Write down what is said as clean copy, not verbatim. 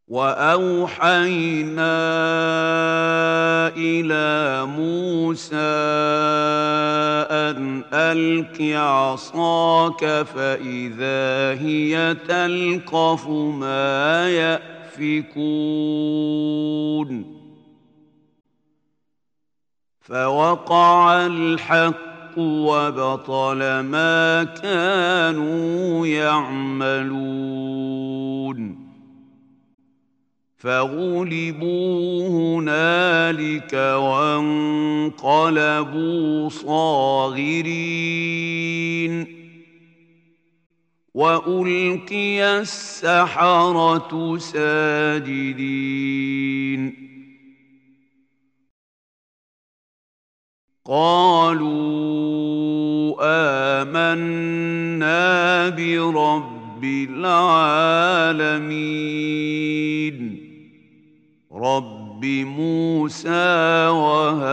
وأوحينا إلى موسى أن ألق عصاك فإذا هي تلقف ما يأفكون فوقع الحق وبطل ما كانوا يعملون فغلبوا هنالك وانقلبوا صاغرين وألقي السحرة ساجدين قالوا آمنا برب العالمين رب موسى وهارون